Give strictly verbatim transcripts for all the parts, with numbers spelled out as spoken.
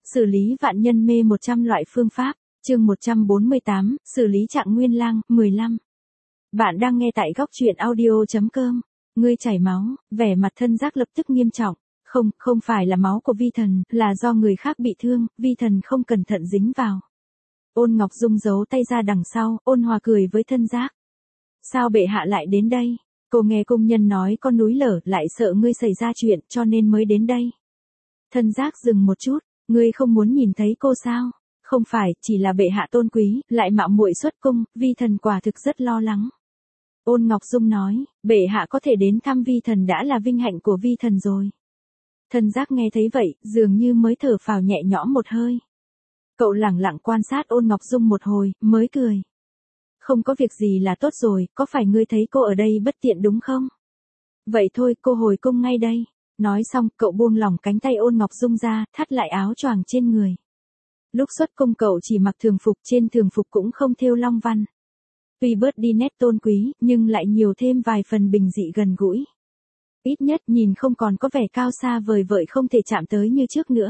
xử lý vạn nhân mê một trăm loại phương pháp, chương một trăm bốn mươi tám, xử lý Trạng Nguyên Lang, mười lăm. Bạn đang nghe tại góc truyện audio.com. Ngươi chảy máu, vẻ mặt Thân Giác lập tức nghiêm trọng. Không, không phải là máu của vi thần, là do người khác bị thương, vi thần không cẩn thận dính vào. Ôn Ngọc Dung giấu tay ra đằng sau, ôn hòa cười với Thân Giác. Sao bệ hạ lại đến đây? Cô nghe công nhân nói con núi lở, lại sợ ngươi xảy ra chuyện, cho nên mới đến đây. Thân Giác dừng một chút, ngươi không muốn nhìn thấy cô sao? Không phải, chỉ là bệ hạ tôn quý, lại mạo muội xuất cung, vi thần quả thực rất lo lắng. Ôn Ngọc Dung nói, bệ hạ có thể đến thăm vi thần đã là vinh hạnh của vi thần rồi. Thân Giác nghe thấy vậy, dường như mới thở phào nhẹ nhõm một hơi. Cậu lẳng lặng quan sát Ôn Ngọc Dung một hồi, mới cười. Không có việc gì là tốt rồi, có phải ngươi thấy cô ở đây bất tiện đúng không? Vậy thôi, cô hồi cung ngay đây. Nói xong, cậu buông lỏng cánh tay Ôn Ngọc Dung ra, thắt lại áo choàng trên người. Lúc xuất cung cậu chỉ mặc thường phục, trên thường phục cũng không thêu long văn. Tuy bớt đi nét tôn quý, nhưng lại nhiều thêm vài phần bình dị gần gũi. Ít nhất nhìn không còn có vẻ cao xa vời vợi không thể chạm tới như trước nữa.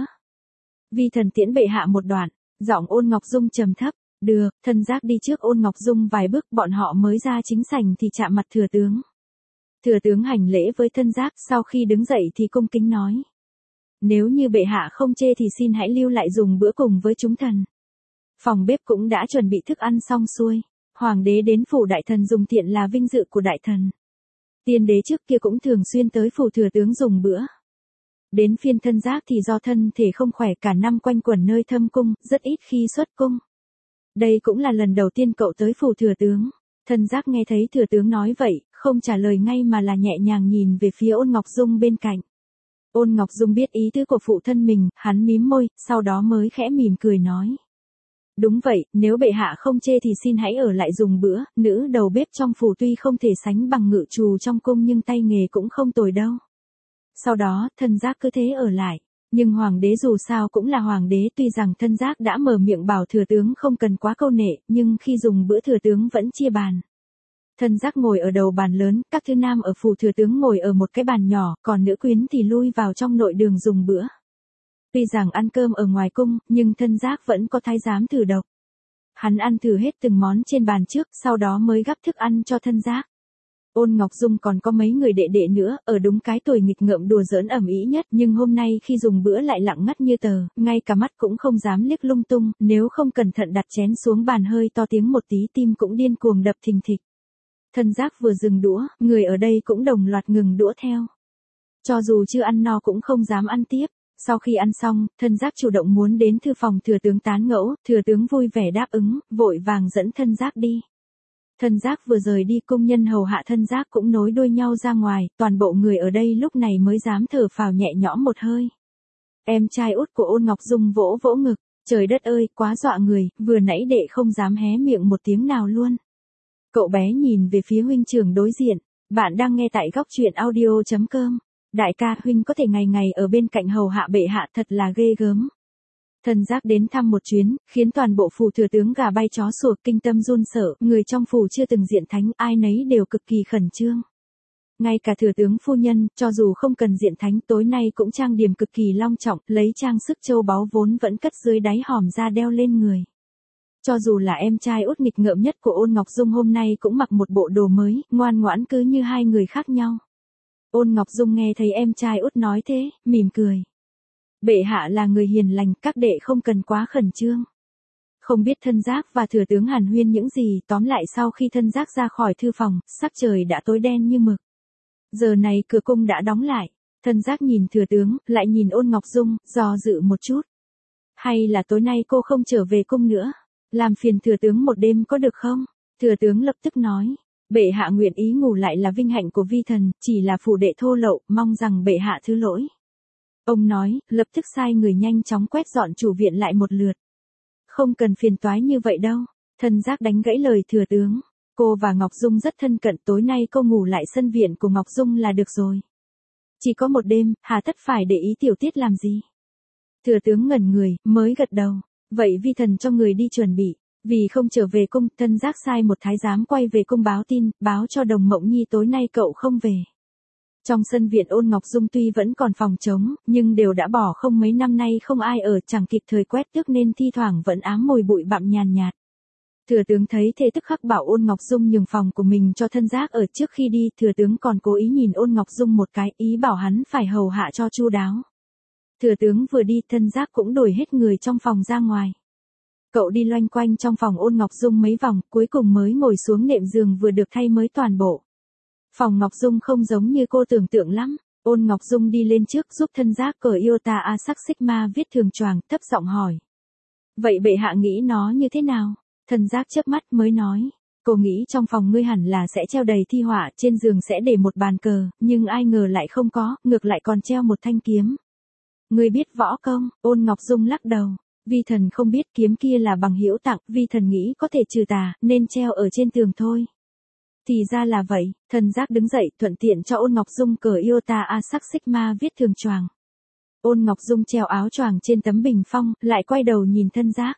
Vi thần tiễn bệ hạ một đoạn, giọng Ôn Ngọc Dung trầm thấp. Được, Thân Giác đi trước Ôn Ngọc Dung vài bước, bọn họ mới ra chính sảnh thì chạm mặt thừa tướng. Thừa tướng hành lễ với Thân Giác, sau khi đứng dậy thì cung kính nói. Nếu như bệ hạ không chê thì xin hãy lưu lại dùng bữa cùng với chúng thần. Phòng bếp cũng đã chuẩn bị thức ăn xong xuôi. Hoàng đế đến phủ đại thần dùng tiện là vinh dự của đại thần. Tiên đế trước kia cũng thường xuyên tới phủ thừa tướng dùng bữa. Đến phiên Thân Giác thì do thân thể không khỏe cả năm quanh quẩn nơi thâm cung, rất ít khi xuất cung. Đây cũng là lần đầu tiên cậu tới phủ thừa tướng. Thân Giác nghe thấy thừa tướng nói vậy, không trả lời ngay mà là nhẹ nhàng nhìn về phía Ôn Ngọc Dung bên cạnh. Ôn Ngọc Dung biết ý tứ của phụ thân mình, hắn mím môi, sau đó mới khẽ mỉm cười nói. Đúng vậy, nếu bệ hạ không chê thì xin hãy ở lại dùng bữa, nữ đầu bếp trong phủ tuy không thể sánh bằng ngự trù trong cung nhưng tay nghề cũng không tồi đâu. Sau đó, Thân Giác cứ thế ở lại. Nhưng hoàng đế dù sao cũng là hoàng đế, tuy rằng Thân Giác đã mở miệng bảo thừa tướng không cần quá câu nệ, nhưng khi dùng bữa thừa tướng vẫn chia bàn. Thân Giác ngồi ở đầu bàn lớn, các thư nam ở phủ thừa tướng ngồi ở một cái bàn nhỏ, còn nữ quyến thì lui vào trong nội đường dùng bữa. Tuy rằng ăn cơm ở ngoài cung, nhưng Thân Giác vẫn có thái giám thử độc. Hắn ăn thử hết từng món trên bàn trước, sau đó mới gắp thức ăn cho Thân Giác. Ôn Ngọc Dung còn có mấy người đệ đệ nữa, ở đúng cái tuổi nghịch ngợm đùa giỡn ầm ĩ nhất, nhưng hôm nay khi dùng bữa lại lặng ngắt như tờ, ngay cả mắt cũng không dám liếc lung tung, nếu không cẩn thận đặt chén xuống bàn hơi to tiếng một tí tim cũng điên cuồng đập thình thịch. Thân Giác vừa dừng đũa, người ở đây cũng đồng loạt ngừng đũa theo. Cho dù chưa ăn no cũng không dám ăn tiếp. Sau khi ăn xong, Thân Giác chủ động muốn đến thư phòng thừa tướng tán ngẫu, thừa tướng vui vẻ đáp ứng, vội vàng dẫn Thân Giác đi. Thân Giác vừa rời đi, công nhân hầu hạ Thân Giác cũng nối đuôi nhau ra ngoài, toàn bộ người ở đây lúc này mới dám thở phào nhẹ nhõm một hơi. Em trai út của Ôn Ngọc Dung vỗ vỗ ngực, trời đất ơi, quá dọa người, vừa nãy đệ không dám hé miệng một tiếng nào luôn. Cậu bé nhìn về phía huynh trưởng đối diện, bạn đang nghe tại góc truyện audio.com. Đại ca, huynh có thể ngày ngày ở bên cạnh hầu hạ bệ hạ, thật là ghê gớm. Thân Giác đến thăm một chuyến, khiến toàn bộ phủ thừa tướng gà bay chó sủa, kinh tâm run sợ, người trong phủ chưa từng diện thánh, ai nấy đều cực kỳ khẩn trương. Ngay cả thừa tướng phu nhân, cho dù không cần diện thánh, tối nay cũng trang điểm cực kỳ long trọng, lấy trang sức châu báu vốn vẫn cất dưới đáy hòm ra đeo lên người. Cho dù là em trai út nghịch ngợm nhất của Ôn Ngọc Dung hôm nay cũng mặc một bộ đồ mới, ngoan ngoãn cứ như hai người khác nhau. Ôn Ngọc Dung nghe thấy em trai út nói thế, mỉm cười. Bệ hạ là người hiền lành, các đệ không cần quá khẩn trương. Không biết Thân Giác và thừa tướng hàn huyên những gì, tóm lại sau khi Thân Giác ra khỏi thư phòng, sắc trời đã tối đen như mực. Giờ này cửa cung đã đóng lại, Thân Giác nhìn thừa tướng, lại nhìn Ôn Ngọc Dung, do dự một chút. Hay là tối nay cô không trở về cung nữa, làm phiền thừa tướng một đêm có được không? Thừa tướng lập tức nói. Bệ hạ nguyện ý ngủ lại là vinh hạnh của vi thần, chỉ là phủ đệ thô lậu, mong rằng bệ hạ thứ lỗi. Ông nói, lập tức sai người nhanh chóng quét dọn chủ viện lại một lượt. Không cần phiền toái như vậy đâu. Thân Giác đánh gãy lời thừa tướng. Cô và Ngọc Dung rất thân cận, tối nay cô ngủ lại sân viện của Ngọc Dung là được rồi. Chỉ có một đêm, hà tất phải để ý tiểu tiết làm gì? Thừa tướng ngẩn người, mới gật đầu. Vậy vi thần cho người đi chuẩn bị. Vì không trở về cung, Thân Giác sai một thái giám quay về cung báo tin, báo cho Đồng Mộng Nhi tối nay cậu không về. Trong sân viện Ôn Ngọc Dung tuy vẫn còn phòng trống, nhưng đều đã bỏ không mấy năm nay không ai ở, chẳng kịp thời quét tước nên thi thoảng vẫn ám mùi bụi bặm nhàn nhạt. Thừa tướng thấy thế tức khắc bảo Ôn Ngọc Dung nhường phòng của mình cho thân giác ở. Trước khi đi, thừa tướng còn cố ý nhìn Ôn Ngọc Dung một cái, ý bảo hắn phải hầu hạ cho chu đáo. Thừa tướng vừa đi, thân giác cũng đuổi hết người trong phòng ra ngoài. Cậu đi loanh quanh trong phòng Ôn Ngọc Dung mấy vòng, cuối cùng mới ngồi xuống nệm giường vừa được thay mới toàn bộ. Phòng Ngọc Dung không giống như cô tưởng tượng lắm. Ôn Ngọc Dung đi lên trước giúp thân giác cởi Iota A sắc Sigma viết thường choàng, thấp giọng hỏi. Vậy bệ hạ nghĩ nó như thế nào? Thân giác chớp mắt mới nói. Cô nghĩ trong phòng ngươi hẳn là sẽ treo đầy thi họa, trên giường sẽ để một bàn cờ, nhưng ai ngờ lại không có, ngược lại còn treo một thanh kiếm. Ngươi biết võ công? Ôn Ngọc Dung lắc đầu. Vi thần không biết, kiếm kia là bằng hữu tặng, vi thần nghĩ có thể trừ tà, nên treo ở trên tường thôi. Thì ra là vậy, thân giác đứng dậy, thuận tiện cho Ôn Ngọc Dung cởi Iota A sắc Sigma viết thường choàng. Ôn Ngọc Dung treo áo choàng trên tấm bình phong, lại quay đầu nhìn thân giác.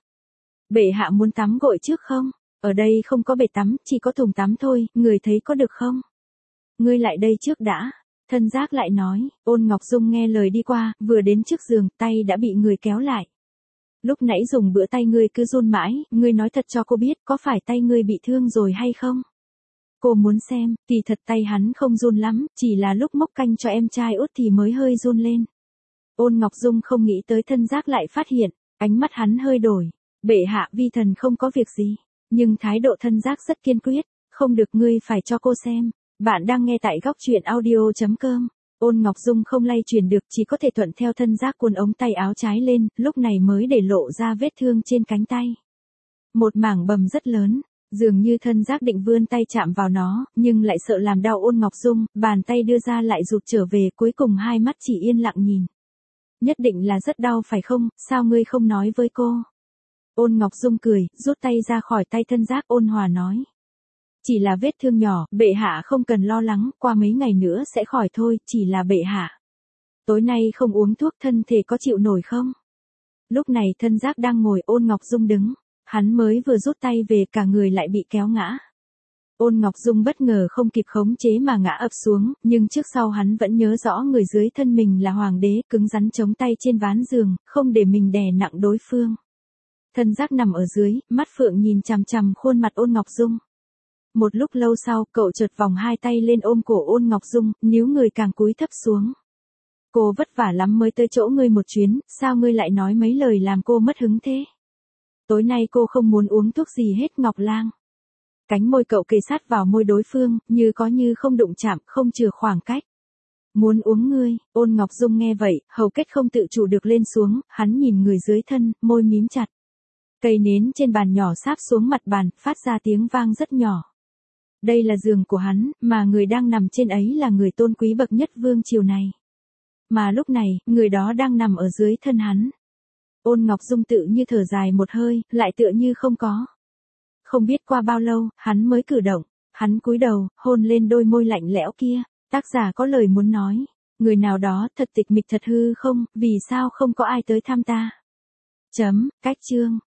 Bệ hạ muốn tắm gội trước không? Ở đây không có bể tắm, chỉ có thùng tắm thôi, người thấy có được không? Ngươi lại đây trước đã. Thân giác lại nói. Ôn Ngọc Dung nghe lời đi qua, vừa đến trước giường, tay đã bị người kéo lại. Lúc nãy dùng bữa tay ngươi cứ run mãi, ngươi nói thật cho cô biết, có phải tay ngươi bị thương rồi hay không? Cô muốn xem, kỳ thật tay hắn không run lắm, chỉ là lúc mốc canh cho em trai út thì mới hơi run lên. Ôn Ngọc Dung không nghĩ tới thân giác lại phát hiện, ánh mắt hắn hơi đổi. Bệ hạ, vi thần không có việc gì, nhưng thái độ thân giác rất kiên quyết, không được, ngươi phải cho cô xem. Bạn đang nghe tại góc truyện audio chấm com. Ôn Ngọc Dung không lay chuyển được, chỉ có thể thuận theo thân giác cuốn ống tay áo trái lên, lúc này mới để lộ ra vết thương trên cánh tay. Một mảng bầm rất lớn, dường như thân giác định vươn tay chạm vào nó, nhưng lại sợ làm đau Ôn Ngọc Dung, bàn tay đưa ra lại rụt trở về, cuối cùng hai mắt chỉ yên lặng nhìn. Nhất định là rất đau phải không, sao ngươi không nói với cô? Ôn Ngọc Dung cười, rút tay ra khỏi tay thân giác, ôn hòa nói. Chỉ là vết thương nhỏ, bệ hạ không cần lo lắng, qua mấy ngày nữa sẽ khỏi thôi, chỉ là bệ hạ. Tối nay không uống thuốc, thân thể có chịu nổi không? Lúc này thân giác đang ngồi, Ôn Ngọc Dung đứng, hắn mới vừa rút tay về, cả người lại bị kéo ngã. Ôn Ngọc Dung bất ngờ không kịp khống chế mà ngã ập xuống, nhưng trước sau hắn vẫn nhớ rõ người dưới thân mình là hoàng đế, cứng rắn chống tay trên ván giường, không để mình đè nặng đối phương. Thân giác nằm ở dưới, mắt phượng nhìn chằm chằm khuôn mặt Ôn Ngọc Dung. Một lúc lâu sau, cậu chợt vòng hai tay lên ôm cổ Ôn Ngọc Dung, níu người càng cúi thấp xuống. Cô vất vả lắm mới tới chỗ ngươi một chuyến, sao ngươi lại nói mấy lời làm cô mất hứng thế? Tối nay cô không muốn uống thuốc gì hết, Ngọc Lang. Cánh môi cậu kề sát vào môi đối phương, như có như không đụng chạm, không chừa khoảng cách. Muốn uống ngươi. Ôn Ngọc Dung nghe vậy, hầu kết không tự chủ được lên xuống, hắn nhìn người dưới thân, môi mím chặt. Cây nến trên bàn nhỏ sáp xuống mặt bàn, phát ra tiếng vang rất nhỏ. Đây là giường của hắn, mà người đang nằm trên ấy là người tôn quý bậc nhất vương triều này. Mà lúc này, người đó đang nằm ở dưới thân hắn. Ôn Ngọc Dung tự như thở dài một hơi, lại tựa như không có. Không biết qua bao lâu, hắn mới cử động, hắn cúi đầu, hôn lên đôi môi lạnh lẽo kia. Tác giả có lời muốn nói, người nào đó thật tịch mịch thật hư không, vì sao không có ai tới thăm ta? Chấm, cách chương.